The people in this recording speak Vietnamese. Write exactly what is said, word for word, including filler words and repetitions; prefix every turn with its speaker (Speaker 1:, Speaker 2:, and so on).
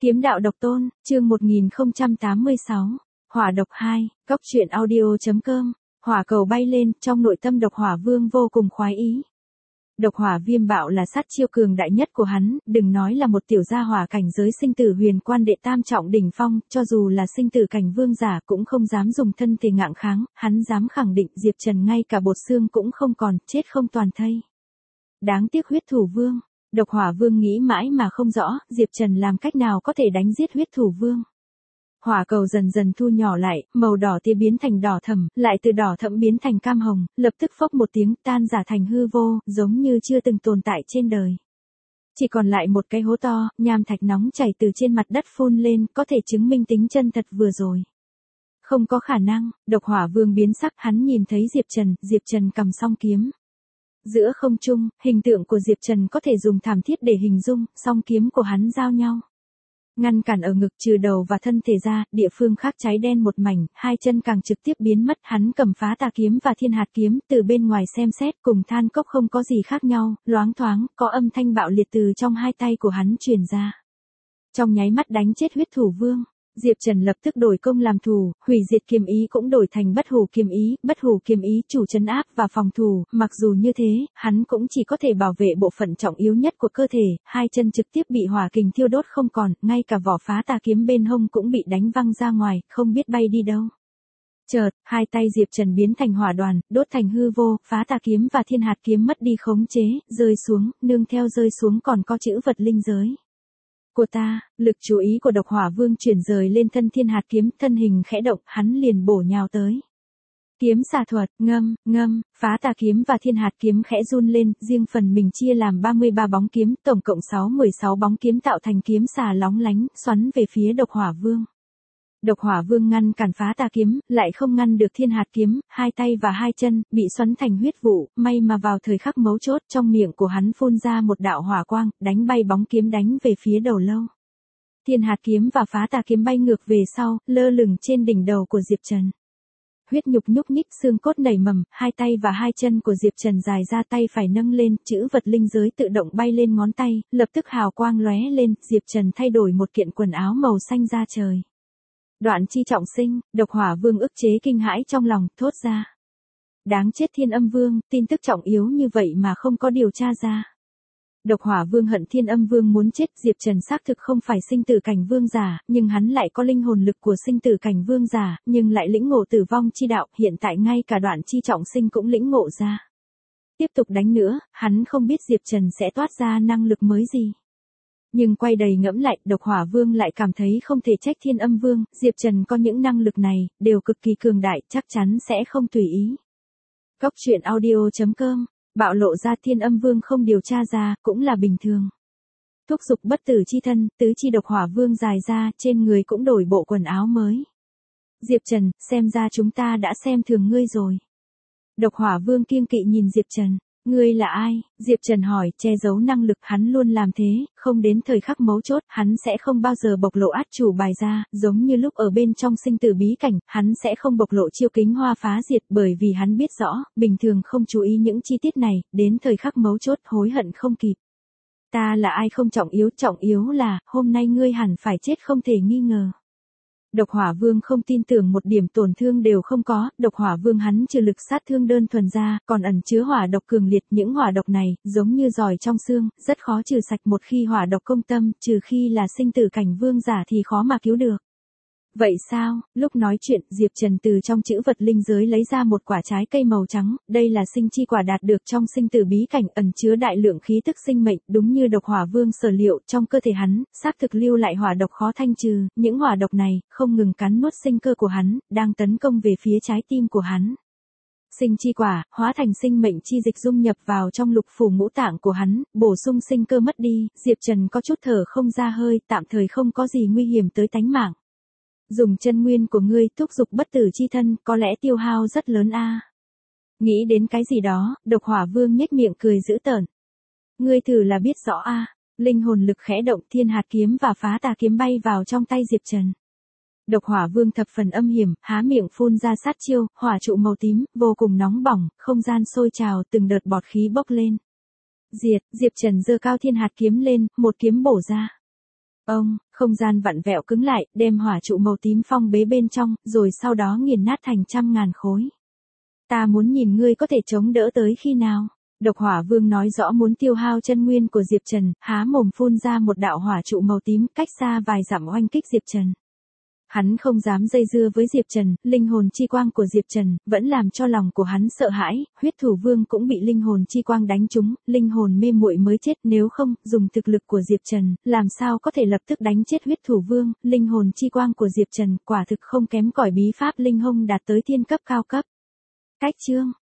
Speaker 1: Kiếm đạo độc tôn, chương một nghìn không trăm tám mươi sáu. Hỏa độc hai, Cốc truyện audio.com. Hỏa cầu bay lên, trong nội tâm độc hỏa vương vô cùng khoái ý. Độc hỏa viêm bạo là sát chiêu cường đại nhất của hắn, đừng nói là một tiểu gia hỏa cảnh giới sinh tử huyền quan đệ tam trọng đỉnh phong, cho dù là sinh tử cảnh vương giả cũng không dám dùng thân thể ngạng kháng, hắn dám khẳng định Diệp Trần ngay cả bột xương cũng không còn, chết không toàn thây. Đáng tiếc huyết thủ vương. Độc hỏa vương nghĩ mãi mà không rõ, Diệp Trần làm cách nào có thể đánh giết huyết thủ vương. Hỏa cầu dần dần thu nhỏ lại, màu đỏ tia biến thành đỏ thẫm, lại từ đỏ thẫm biến thành cam hồng, lập tức phốc một tiếng tan giả thành hư vô, giống như chưa từng tồn tại trên đời. Chỉ còn lại một cái hố to, nham thạch nóng chảy từ trên mặt đất phun lên, có thể chứng minh tính chân thật vừa rồi. Không có khả năng, độc hỏa vương biến sắc, hắn nhìn thấy Diệp Trần, Diệp Trần cầm song kiếm. Giữa không trung, hình tượng của Diệp Trần có thể dùng thảm thiết để hình dung, song kiếm của hắn giao nhau. Ngăn cản ở ngực trừ đầu và thân thể ra, địa phương khác cháy đen một mảnh, hai chân càng trực tiếp biến mất, hắn cầm phá tà kiếm và thiên hạt kiếm, từ bên ngoài xem xét cùng than cốc không có gì khác nhau, loáng thoáng, có âm thanh bạo liệt từ trong hai tay của hắn truyền ra. Trong nháy mắt đánh chết huyết thủ vương. Diệp Trần lập tức đổi công làm thủ, hủy diệt kiếm ý cũng đổi thành bất hủ kiếm ý, bất hủ kiếm ý chủ trấn áp và phòng thủ, mặc dù như thế, hắn cũng chỉ có thể bảo vệ bộ phận trọng yếu nhất của cơ thể, hai chân trực tiếp bị hỏa kình thiêu đốt không còn, ngay cả vỏ phá tà kiếm bên hông cũng bị đánh văng ra ngoài, không biết bay đi đâu. Chợt, hai tay Diệp Trần biến thành hỏa đoàn, đốt thành hư vô, phá tà kiếm và thiên hạt kiếm mất đi khống chế, rơi xuống, nương theo rơi xuống còn có chữ vật linh giới. Của ta, lực chú ý của độc hỏa vương chuyển rời lên thân thiên hạt kiếm, thân hình khẽ động, hắn liền bổ nhào tới. Kiếm xà thuật, ngâm, ngâm, phá tà kiếm và thiên hạt kiếm khẽ run lên, riêng phần mình chia làm ba mươi ba bóng kiếm, tổng cộng sáu mươi sáu bóng kiếm tạo thành kiếm xà lóng lánh, xoắn về phía độc hỏa vương. Độc hỏa vương ngăn cản phá tà kiếm, lại không ngăn được thiên hạt kiếm, hai tay và hai chân, bị xoắn thành huyết vụ, may mà vào thời khắc mấu chốt trong miệng của hắn phun ra một đạo hỏa quang, đánh bay bóng kiếm đánh về phía đầu lâu. Thiên hạt kiếm và phá tà kiếm bay ngược về sau, lơ lửng trên đỉnh đầu của Diệp Trần. Huyết nhục nhúc nhích, xương cốt nảy mầm, hai tay và hai chân của Diệp Trần dài ra, tay phải nâng lên, chữ vật linh giới tự động bay lên ngón tay, lập tức hào quang lóe lên, Diệp Trần thay đổi một kiện quần áo màu xanh ra trời. Đoạn chi trọng sinh, độc hỏa vương ức chế kinh hãi trong lòng, thốt ra. Đáng chết thiên âm vương, tin tức trọng yếu như vậy mà không có điều tra ra. Độc hỏa vương hận thiên âm vương muốn chết, Diệp Trần xác thực không phải sinh tử cảnh vương giả, nhưng hắn lại có linh hồn lực của sinh tử cảnh vương giả, nhưng lại lĩnh ngộ tử vong chi đạo, hiện tại ngay cả đoạn chi trọng sinh cũng lĩnh ngộ ra. Tiếp tục đánh nữa, hắn không biết Diệp Trần sẽ toát ra năng lực mới gì. Nhưng quay đầy ngẫm lại, độc hỏa vương lại cảm thấy không thể trách thiên âm vương, Diệp Trần có những năng lực này, đều cực kỳ cường đại, chắc chắn sẽ không tùy ý. Cốc truyện audio.com, bạo lộ ra thiên âm vương không điều tra ra, cũng là bình thường. Thúc dục bất tử chi thân, tứ chi độc hỏa vương dài ra, trên người cũng đổi bộ quần áo mới. Diệp Trần, xem ra chúng ta đã xem thường ngươi rồi. Độc hỏa vương kiêng kỵ nhìn Diệp Trần. Ngươi là ai? Diệp Trần hỏi, che giấu năng lực hắn luôn làm thế, không đến thời khắc mấu chốt, hắn sẽ không bao giờ bộc lộ át chủ bài ra, giống như lúc ở bên trong sinh tử bí cảnh, hắn sẽ không bộc lộ chiêu kính hoa phá diệt bởi vì hắn biết rõ, bình thường không chú ý những chi tiết này, đến thời khắc mấu chốt hối hận không kịp. Ta là ai không trọng yếu, trọng yếu là, hôm nay ngươi hẳn phải chết không thể nghi ngờ. Độc hỏa vương không tin tưởng một điểm tổn thương đều không có, độc hỏa vương hắn trừ lực sát thương đơn thuần ra, còn ẩn chứa hỏa độc cường liệt, những hỏa độc này, giống như giỏi trong xương, rất khó trừ sạch một khi hỏa độc công tâm, trừ khi là sinh tử cảnh vương giả thì khó mà cứu được. Vậy sao? Lúc nói chuyện, Diệp Trần từ trong chữ vật linh giới lấy ra một quả trái cây màu trắng, đây là sinh chi quả đạt được trong sinh tử bí cảnh, ẩn chứa đại lượng khí tức sinh mệnh, đúng như độc hỏa vương sở liệu, trong cơ thể hắn, xác thực lưu lại hỏa độc khó thanh trừ, những hỏa độc này, không ngừng cắn nuốt sinh cơ của hắn, đang tấn công về phía trái tim của hắn. Sinh chi quả, hóa thành sinh mệnh chi dịch dung nhập vào trong lục phủ ngũ tạng của hắn, bổ sung sinh cơ mất đi, Diệp Trần có chút thở không ra hơi, tạm thời không có gì nguy hiểm tới tánh mạng. Dùng chân nguyên của ngươi thúc dục bất tử chi thân, có lẽ tiêu hao rất lớn a. À. Nghĩ đến cái gì đó, độc hỏa vương nhếch miệng cười dữ tợn. Ngươi thử là biết rõ a. À. Linh hồn lực khẽ động, thiên hạt kiếm và phá tà kiếm bay vào trong tay Diệp Trần. Độc hỏa vương thập phần âm hiểm, há miệng phun ra sát chiêu, hỏa trụ màu tím, vô cùng nóng bỏng, không gian sôi trào, từng đợt bọt khí bốc lên. Diệt, Diệp Trần giơ cao thiên hạt kiếm lên, một kiếm bổ ra. Ông, Không gian vặn vẹo cứng lại, đem hỏa trụ màu tím phong bế bên trong, rồi sau đó nghiền nát thành trăm ngàn khối. Ta muốn nhìn ngươi có thể chống đỡ tới khi nào. Độc Hỏa Vương nói rõ muốn tiêu hao chân nguyên của Diệp Trần, há mồm phun ra một đạo hỏa trụ màu tím, cách xa vài dặm oanh kích Diệp Trần. Hắn không dám dây dưa với Diệp Trần, linh hồn chi quang của Diệp Trần vẫn làm cho lòng của hắn sợ hãi, Huyết Thủ Vương cũng bị linh hồn chi quang đánh trúng, linh hồn mê muội mới chết, nếu không, dùng thực lực của Diệp Trần, làm sao có thể lập tức đánh chết Huyết Thủ Vương, linh hồn chi quang của Diệp Trần quả thực không kém cỏi bí pháp linh hông đạt tới thiên cấp cao cấp. Cách chương